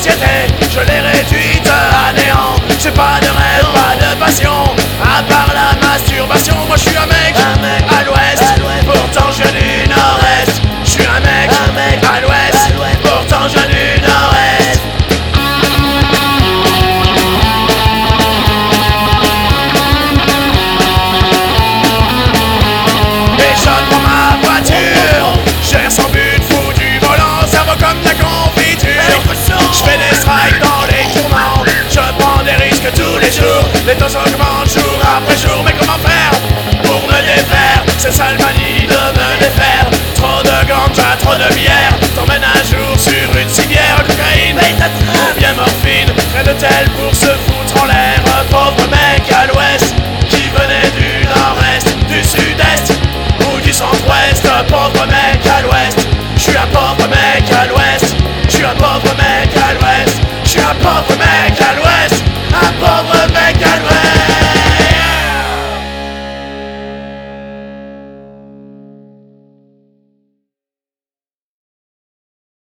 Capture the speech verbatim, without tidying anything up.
société, je l'ai réduite à néant. J'ai pas de rêve, pas de passion, à part la masturbation. Moi je suis un mec, Un mec à l'ouest, pourtant je viens du nord-est. Je suis un mec, Un mec à l'ouest, à l'ouest. pourtant je viens du nord-est. Et je prends ma voiture, j'ai sans but, fou du volant, cerveau comme de la confiture. Je fais des strikes dans les tournants, je prends des risques tous les jours. Les taux sont